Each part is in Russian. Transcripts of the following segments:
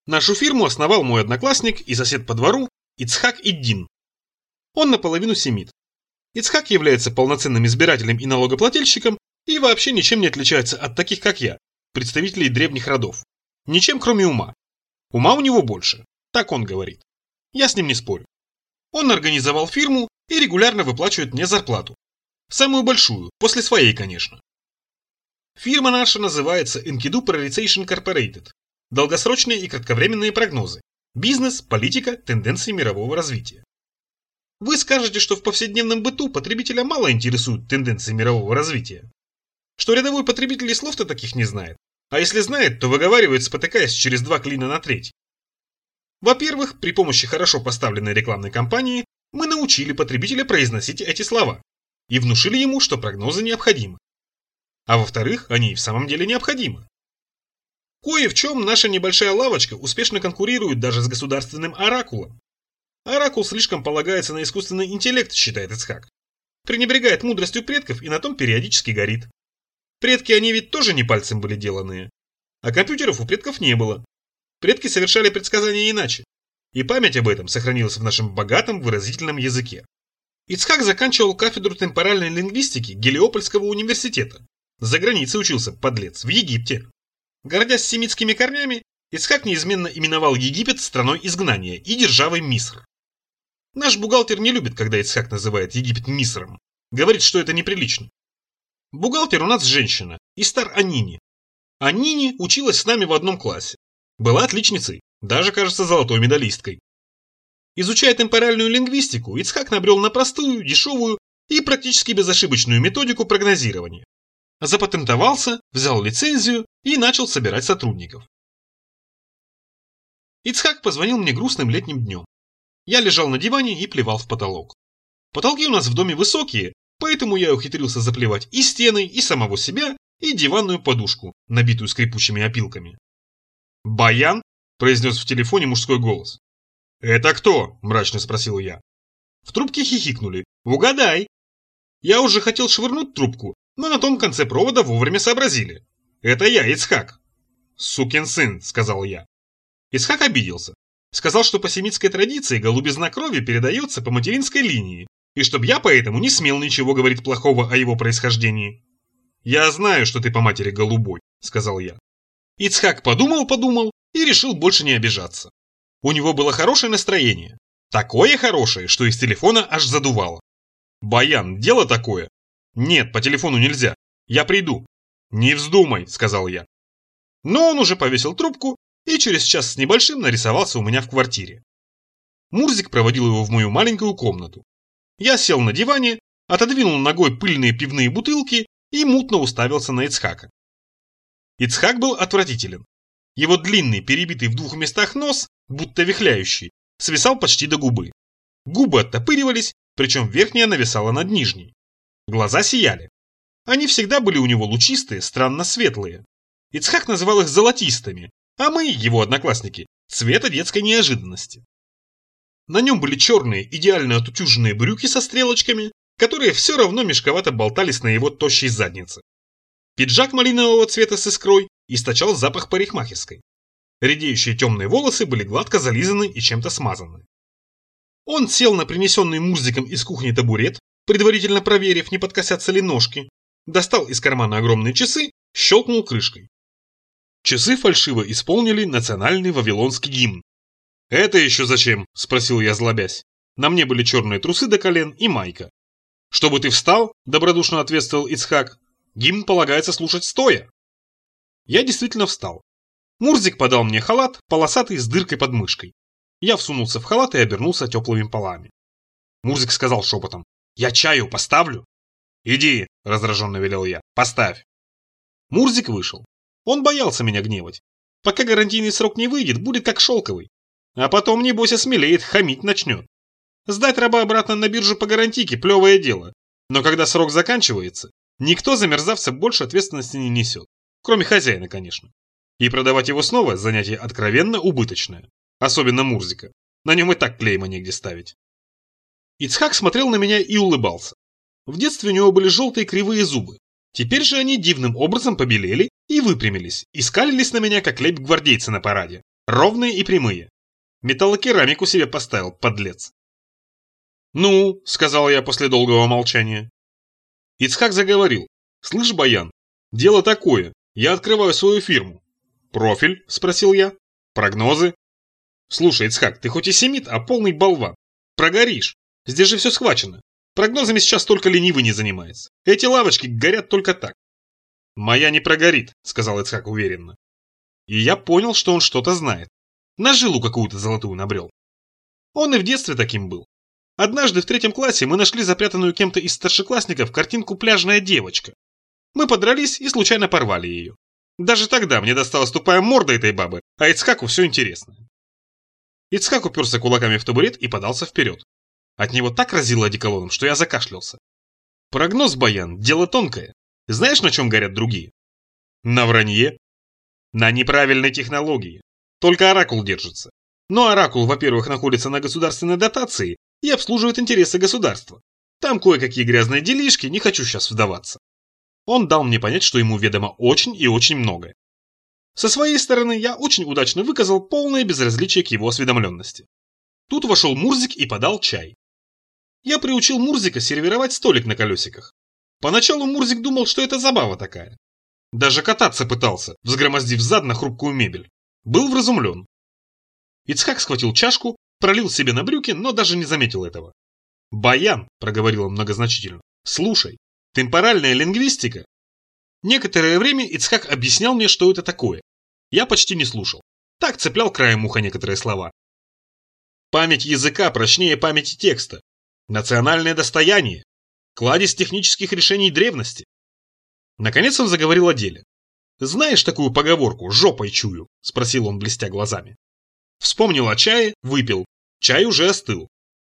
Нашу фирму основал мой одноклассник и сосед по двору Ицхак ид-Дин. Он наполовину семит. Ицхак является полноценным избирателем и налогоплательщиком и вообще ничем не отличается от таких, как я, представителей древних родов. Ничем, кроме ума. Ума у него больше, так он говорит. Я с ним не спорю. Он организовал фирму и регулярно выплачивает мне зарплату. Самую большую, после своей, конечно. Фирма наша называется Enkidu Prioritization Incorporated. Долгосрочные и кратковременные прогнозы. Бизнес, политика, тенденции мирового развития. Вы скажете, что в повседневном быту потребителя мало интересуют тенденции мирового развития. Что рядовой потребитель и слов-то таких не знает. А если знает, то выговаривает, спотыкаясь через 2 клина на треть. Во-первых, при помощи хорошо поставленной рекламной кампании мы научили потребителя произносить эти слова и внушили ему, что прогнозы необходимы. А во-вторых, они и в самом деле необходимы. Кое в чем наша небольшая лавочка успешно конкурирует даже с государственным оракулом. Оракул слишком полагается на искусственный интеллект, считает Ицхак. Пренебрегает мудростью предков и на том периодически горит. Предки они ведь тоже не пальцем были деланные. А компьютеров у предков не было. Предки совершали предсказания иначе. И память об этом сохранилась в нашем богатом выразительном языке. Ицхак заканчивал кафедру темпоральной лингвистики Гелиопольского университета. За границей учился, подлец, в Египте. Гордясь семитскими корнями, Ицхак неизменно именовал Египет страной изгнания и державой Миср. Наш бухгалтер не любит, когда Ицхак называет Египет Мисром. Говорит, что это неприлично. Бухгалтер у нас женщина, Истар Анини. Анини училась с нами в одном классе. Была отличницей, даже, кажется, золотой медалисткой. Изучая темпоральную лингвистику, Ицхак набрел на простую, дешевую и практически безошибочную методику прогнозирования. Запатентовался, взял лицензию и начал собирать сотрудников. Ицхак позвонил мне грустным летним днем. Я лежал на диване и плевал в потолок. Потолки у нас в доме высокие, поэтому я ухитрился заплевать и стены, и самого себя, и диванную подушку, набитую скрипучими опилками. «Баян?» – произнес в телефоне мужской голос. «Это кто?» – мрачно спросил я. В трубке хихикнули. «Угадай!» Я уже хотел швырнуть трубку, но на том конце провода вовремя сообразили. «Это я, Ицхак!» «Сукин сын!» – сказал я. Ицхак обиделся. Сказал, что по семитской традиции голубизна крови передается по материнской линии, и чтоб я поэтому не смел ничего говорить плохого о его происхождении. «Я знаю, что ты по матери голубой», – сказал я. Ицхак подумал и решил больше не обижаться. У него было хорошее настроение. Такое хорошее, что из телефона аж задувало. «Баян, дело такое?» «Нет, по телефону нельзя. Я приду». «Не вздумай», – сказал я. Но он уже повесил трубку и через час с небольшим нарисовался у меня в квартире. Мурзик проводил его в мою маленькую комнату. Я сел на диване, отодвинул ногой пыльные пивные бутылки и мутно уставился на Ицхака. Ицхак был отвратителен. Его длинный, перебитый в 2 местах нос, будто вихляющий, свисал почти до губы. Губы оттопыривались, причем верхняя нависала над нижней. Глаза сияли. Они всегда были у него лучистые, странно светлые. Ицхак называл их золотистыми, а мы, его одноклассники, цвета детской неожиданности. На нем были черные, идеально отутюженные брюки со стрелочками, которые все равно мешковато болтались на его тощей заднице. Пиджак малинового цвета с искрой источал запах парикмахерской. Редеющие темные волосы были гладко зализаны и чем-то смазаны. Он сел на принесенный Мурзиком из кухни табурет, предварительно проверив, не подкосятся ли ножки, достал из кармана огромные часы, щелкнул крышкой. Часы фальшиво исполнили национальный вавилонский гимн. «Это еще зачем?» – спросил я, злобясь. На мне были черные трусы до колен и майка. «Чтобы ты встал?» – добродушно ответствовал Ицхак. «Гимн полагается слушать стоя». Я действительно встал. Мурзик подал мне халат, полосатый с дыркой под мышкой. Я всунулся в халат и обернулся теплыми полами. Мурзик сказал шепотом: «Я чаю поставлю». «Иди», – раздраженно велел я, – «поставь». Мурзик вышел. Он боялся меня гневать. Пока гарантийный срок не выйдет, будет как шелковый. А потом, небось, осмелеет, хамить начнет. Сдать раба обратно на биржу по гарантийке – плевое дело. Но когда срок заканчивается, никто за мерзавца больше ответственности не несет. Кроме хозяина, конечно. И продавать его снова – занятие откровенно убыточное. Особенно Мурзика. На нем и так клейма негде ставить. Ицхак смотрел на меня и улыбался. В детстве у него были желтые кривые зубы. Теперь же они дивным образом побелели и выпрямились, и скалились на меня, как лебедь-гвардейцы на параде. Ровные и прямые. Металлокерамику себе поставил, подлец. «Ну», — сказал я после долгого молчания. Ицхак заговорил. «Слышь, Баян, дело такое. Я открываю свою фирму». «Профиль?» — спросил я. «Прогнозы?» «Слушай, Ицхак, ты хоть и семит, а полный болван. Прогоришь. Здесь же все схвачено. Прогнозами сейчас только ленивый не занимается. Эти лавочки горят только так». «Моя не прогорит», — сказал Ицхак уверенно. И я понял, что он что-то знает. На жилу какую-то золотую набрел. Он и в детстве таким был. Однажды в 3 классе мы нашли запрятанную кем-то из старшеклассников картинку «Пляжная девочка». Мы подрались и случайно порвали ее. Даже тогда мне досталась тупая морда этой бабы, а Ицхаку все интересно. Ицхак уперся кулаками в табурет и подался вперед. От него так разило одеколоном, что я закашлялся. Прогноз, Баян, дело тонкое. Знаешь, на чем горят другие? На вранье. На неправильной технологии. Только Оракул держится. Но Оракул, во-первых, находится на государственной дотации и обслуживает интересы государства. Там кое-какие грязные делишки, не хочу сейчас вдаваться. Он дал мне понять, что ему ведомо очень и очень многое. Со своей стороны я очень удачно выказал полное безразличие к его осведомленности. Тут вошел Мурзик и подал чай. Я приучил Мурзика сервировать столик на колесиках. Поначалу Мурзик думал, что это забава такая. Даже кататься пытался, взгромоздив зад на хрупкую мебель. Был вразумлен. Ицхак схватил чашку, пролил себе на брюки, но даже не заметил этого. «Баян», — проговорил он многозначительно, — «слушай, темпоральная лингвистика». Некоторое время Ицхак объяснял мне, что это такое. Я почти не слушал. Так цеплял краем уха некоторые слова. Память языка прочнее памяти текста. Национальное достояние. Кладезь технических решений древности. Наконец он заговорил о деле. «Знаешь такую поговорку «жопой чую»?» – спросил он, блестя глазами. Вспомнил о чае, выпил. Чай уже остыл.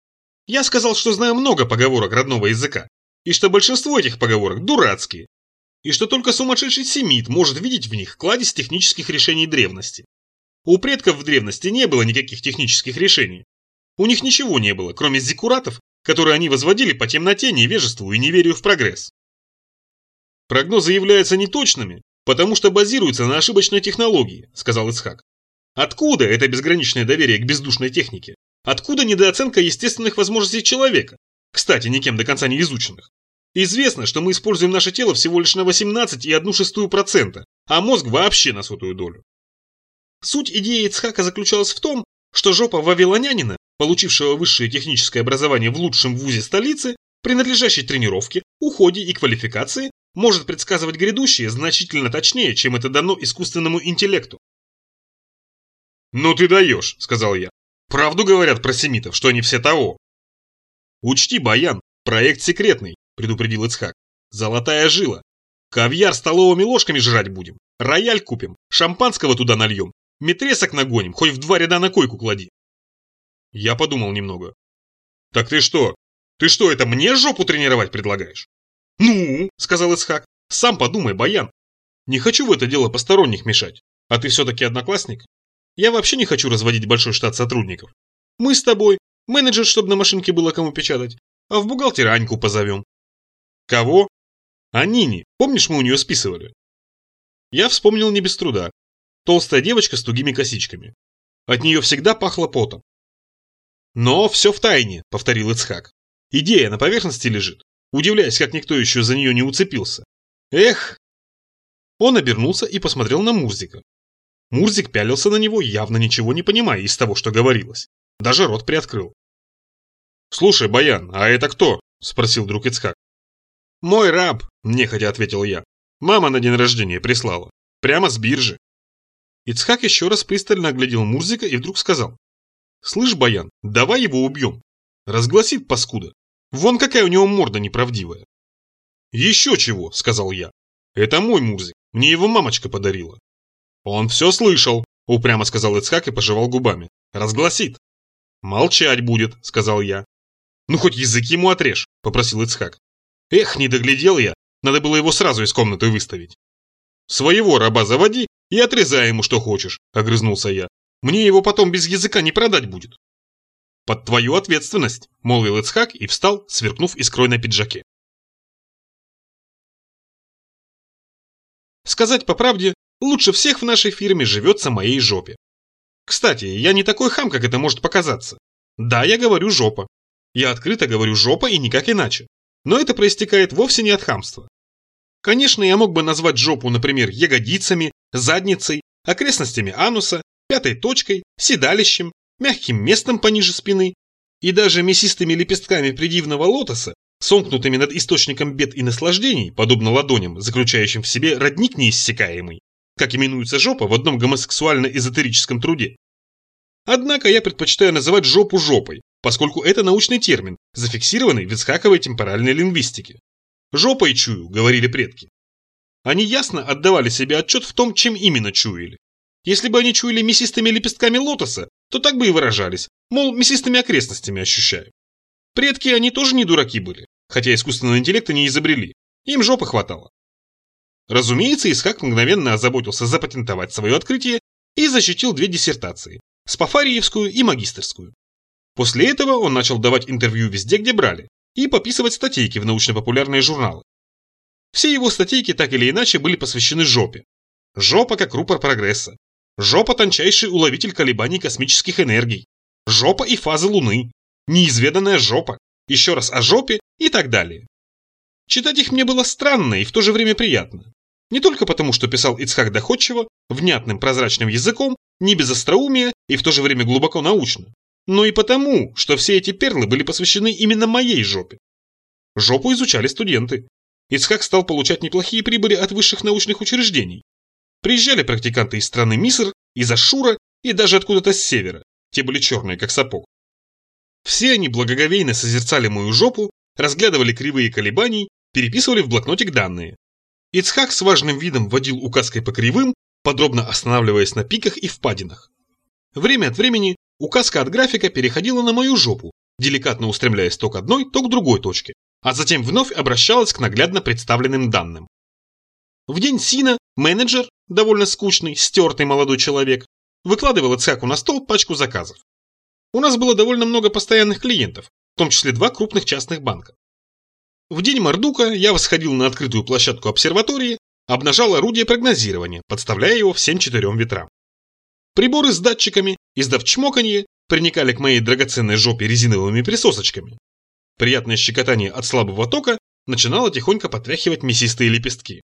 Я сказал, что знаю много поговорок родного языка, и что большинство этих поговорок дурацкие, и что только сумасшедший семит может видеть в них кладезь технических решений древности. У предков в древности не было никаких технических решений. У них ничего не было, кроме зиккуратов, которые они возводили по темноте, невежеству и неверию в прогресс. Прогнозы являются неточными, потому что базируются на ошибочной технологии, сказал Ицхак. Откуда это безграничное доверие к бездушной технике? Откуда недооценка естественных возможностей человека? Кстати, никем до конца не изученных. Известно, что мы используем наше тело всего лишь на 18,1%, а мозг вообще на 100 долю. Суть идеи Ицхака заключалась в том, что жопа вавилонянина, получившего высшее техническое образование в лучшем вузе столицы, при надлежащей тренировке, уходе и квалификации, может предсказывать грядущее значительно точнее, чем это дано искусственному интеллекту. «Ну ты даешь», — сказал я. «Правду говорят про семитов, что они все того». «Учти, Баян, проект секретный», — предупредил Ицхак. «Золотая жила. Кавьяр столовыми ложками жрать будем. Рояль купим, шампанского туда нальем, метресок нагоним, хоть в 2 ряда на койку клади». Я подумал немного. «Так ты что, это мне жопу тренировать предлагаешь?» «Ну», — сказал Ицхак, — «сам подумай, Баян. Не хочу в это дело посторонних мешать. А ты все-таки одноклассник? Я вообще не хочу разводить большой штат сотрудников. Мы с тобой, менеджер, чтобы на машинке было кому печатать, а в бухгалтера Аньку позовем». «Кого?» «А Нине, помнишь, мы у нее списывали?» Я вспомнил не без труда. Толстая девочка с тугими косичками. От нее всегда пахло потом. «Но все в тайне», — повторил Ицхак. «Идея на поверхности лежит. Удивляясь, как никто еще за нее не уцепился. Эх!» Он обернулся и посмотрел на Мурзика. Мурзик пялился на него, явно ничего не понимая из того, что говорилось. Даже рот приоткрыл. «Слушай, Баян, а это кто?» – спросил вдруг Ицхак. «Мой раб», – нехотя ответил я. «Мама на день рождения прислала. Прямо с биржи». Ицхак еще раз пристально оглядел Мурзика и вдруг сказал. «Слышь, Баян, давай его убьем. Разгласит паскуда. Вон какая у него морда неправдивая». «Еще чего», – сказал я. «Это мой Мурзик, мне его мамочка подарила». «Он все слышал», – упрямо сказал Ицхак и пожевал губами. «Разгласит». «Молчать будет», – сказал я. «Ну хоть язык ему отрежь», – попросил Ицхак. «Эх, не доглядел я, надо было его сразу из комнаты выставить». «Своего раба заводи и отрезай ему что хочешь», – огрызнулся я. «Мне его потом без языка не продать будет». «Под твою ответственность», – молвил Ицхак и встал, сверкнув искрой на пиджаке. Сказать по правде, лучше всех в нашей фирме живется моей жопе. Кстати, я не такой хам, как это может показаться. Да, я говорю жопа. Я открыто говорю жопа и никак иначе. Но это проистекает вовсе не от хамства. Конечно, я мог бы назвать жопу, например, ягодицами, задницей, окрестностями ануса, пятой точкой, седалищем, мягким местом пониже спины и даже мясистыми лепестками придивного лотоса, сомкнутыми над источником бед и наслаждений, подобно ладоням, заключающим в себе родник неиссякаемый, как именуется жопа в одном гомосексуально-эзотерическом труде. Однако я предпочитаю называть жопу жопой, поскольку это научный термин, зафиксированный в ицхаковой темпоральной лингвистике. «Жопой чую», — говорили предки. Они ясно отдавали себе отчет в том, чем именно чуяли. Если бы они чуяли мясистыми лепестками лотоса, то так бы и выражались, мол, мясистыми окрестностями ощущаю. Предки они тоже не дураки были, хотя искусственного интеллекта не изобрели, им жопы хватало. Разумеется, Исхак мгновенно озаботился запатентовать свое открытие и защитил 2 диссертации – спафариевскую и магистерскую. После этого он начал давать интервью везде, где брали, и пописывать статейки в научно-популярные журналы. Все его статейки так или иначе были посвящены жопе. Жопа как рупор прогресса. Жопа – тончайший уловитель колебаний космических энергий. Жопа и фазы Луны. Неизведанная жопа. Еще раз о жопе и так далее. Читать их мне было странно и в то же время приятно. Не только потому, что писал Ицхак доходчиво, внятным прозрачным языком, не без остроумия и в то же время глубоко научно, но и потому, что все эти перлы были посвящены именно моей жопе. Жопу изучали студенты. Ицхак стал получать неплохие прибыли от высших научных учреждений. Приезжали практиканты из страны Миср, из Ашура и даже откуда-то с севера. Те были черные, как сапог. Все они благоговейно созерцали мою жопу, разглядывали кривые колебаний, переписывали в блокнотик данные. Ицхак с важным видом водил указкой по кривым, подробно останавливаясь на пиках и впадинах. Время от времени указка от графика переходила на мою жопу, деликатно устремляясь то к одной, то к другой точке, а затем вновь обращалась к наглядно представленным данным. В день Сина менеджер, довольно скучный, стертый молодой человек, выкладывал Ицхаку на стол пачку заказов. У нас было довольно много постоянных клиентов, в том числе 2 крупных частных банка. В день Мардука я восходил на открытую площадку обсерватории, обнажал орудие прогнозирования, подставляя его всем 4 ветрам. Приборы с датчиками, издав чмоканье, приникали к моей драгоценной жопе резиновыми присосочками. Приятное щекотание от слабого тока начинало тихонько потряхивать мясистые лепестки.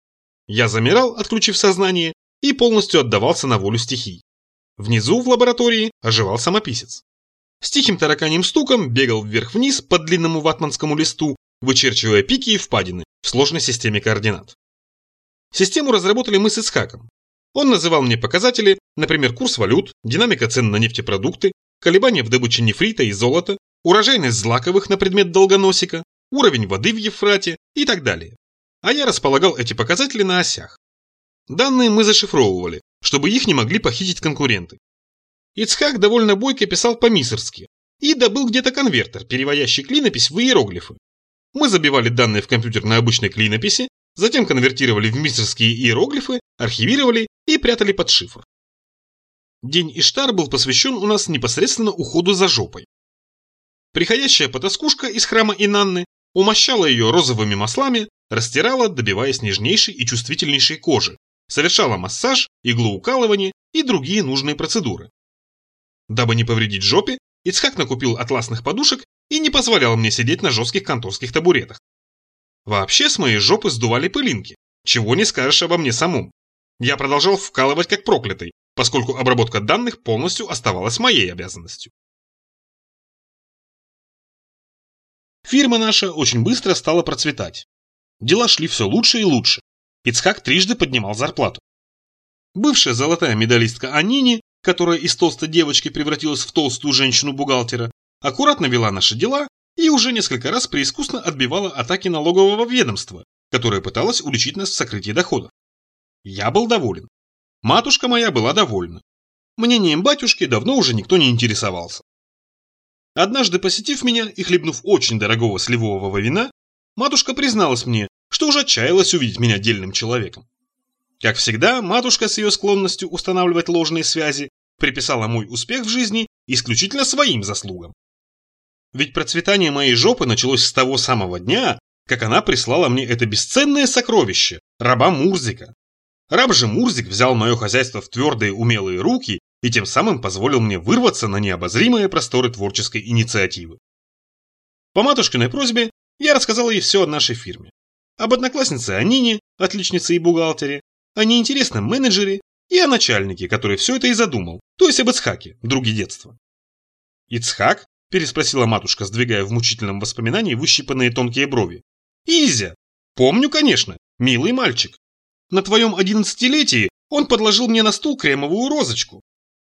Я замирал, отключив сознание, и полностью отдавался на волю стихий. Внизу, в лаборатории, оживал самописец. С тихим тараканьим стуком бегал вверх-вниз по длинному ватманскому листу, вычерчивая пики и впадины в сложной системе координат. Систему разработали мы с Ицхаком. Он называл мне показатели, например, курс валют, динамика цен на нефтепродукты, колебания в добыче нефрита и золота, урожайность злаковых на предмет долгоносика, уровень воды в Евфрате и так далее. А я располагал эти показатели на осях. Данные мы зашифровывали, чтобы их не могли похитить конкуренты. Ицхак довольно бойко писал по-мисрски и добыл где-то конвертер, переводящий клинопись в иероглифы. Мы забивали данные в компьютер на обычной клинописи, затем конвертировали в мисрские иероглифы, архивировали и прятали под шифр. День Иштар был посвящен у нас непосредственно уходу за жопой. Приходящая потаскушка из храма Инанны умощала ее розовыми маслами, растирала, добиваясь нежнейшей и чувствительнейшей кожи, совершала массаж, иглоукалывание и другие нужные процедуры. Дабы не повредить жопе, Ицхак накупил атласных подушек и не позволял мне сидеть на жестких конторских табуретах. Вообще с моей жопы сдували пылинки, чего не скажешь обо мне самом. Я продолжал вкалывать как проклятый, поскольку обработка данных полностью оставалась моей обязанностью. Фирма наша очень быстро стала процветать. Дела шли все лучше и лучше. Ицхак трижды поднимал зарплату. Бывшая золотая медалистка Анини, которая из толстой девочки превратилась в толстую женщину-бухгалтера, аккуратно вела наши дела и уже несколько раз преискусно отбивала атаки налогового ведомства, которое пыталось уличить нас в сокрытии доходов. Я был доволен. Матушка моя была довольна. Мнением батюшки давно уже никто не интересовался. Однажды, посетив меня и хлебнув очень дорогого сливового вина, матушка призналась мне, что уже отчаялась увидеть меня дельным человеком. Как всегда, матушка с ее склонностью устанавливать ложные связи приписала мой успех в жизни исключительно своим заслугам. Ведь процветание моей жопы началось с того самого дня, как она прислала мне это бесценное сокровище, раба Мурзика. Раб же Мурзик взял мое хозяйство в твердые умелые руки и тем самым позволил мне вырваться на необозримые просторы творческой инициативы. По матушкиной просьбе я рассказал ей все о нашей фирме. Об однокласснице Анине, отличнице и бухгалтере, о неинтересном менеджере и о начальнике, который все это и задумал, то есть об Ицхаке, друге детства. «Ицхак?» – переспросила матушка, сдвигая в мучительном воспоминании выщипанные тонкие брови. «Изя! Помню, конечно, милый мальчик. На твоем 11-летии он подложил мне на стул кремовую розочку».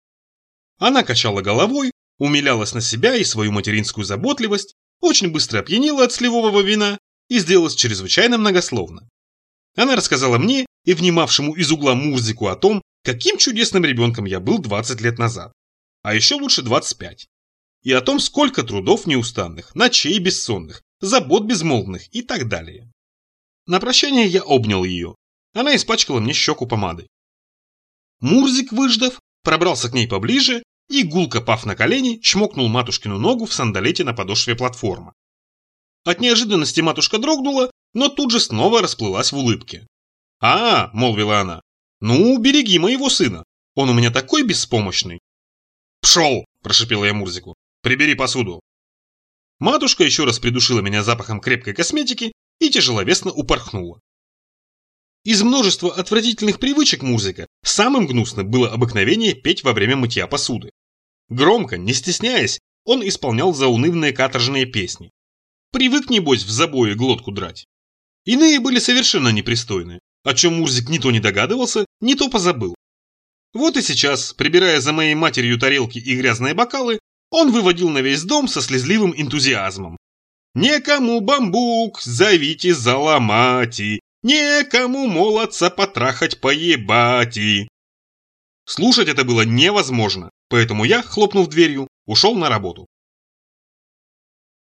Она качала головой, умилялась на себя и свою материнскую заботливость, очень быстро опьянела от сливового вина и сделалась чрезвычайно многословна. Она рассказала мне и внимавшему из угла Мурзику о том, каким чудесным ребенком я был 20 лет назад, а еще лучше 25. И о том, сколько трудов неустанных, ночей бессонных, забот безмолвных и так далее. На прощание я обнял ее. Она испачкала мне щеку помадой. Мурзик, выждав, пробрался к ней поближе и, гулко пав на колени, чмокнул матушкину ногу в сандалете на подошве платформы. От неожиданности матушка дрогнула, но тут же снова расплылась в улыбке. «А, — молвила она, — ну, береги моего сына, он у меня такой беспомощный». «Пшел!» – прошипела я Мурзику. «Прибери посуду». Матушка еще раз придушила меня запахом крепкой косметики и тяжеловесно упорхнула. Из множества отвратительных привычек Мурзика самым гнусным было обыкновение петь во время мытья посуды. Громко, не стесняясь, он исполнял заунывные каторжные песни. Привык, небось, в забое глотку драть. Иные были совершенно непристойны, о чем Мурзик ни то не догадывался, ни то позабыл. Вот и сейчас, прибирая за моей матерью тарелки и грязные бокалы, он выводил на весь дом со слезливым энтузиазмом. «Некому бамбук, зовите заломати, некому молодца потрахать поебати». Слушать это было невозможно, поэтому я, хлопнув дверью, ушел на работу.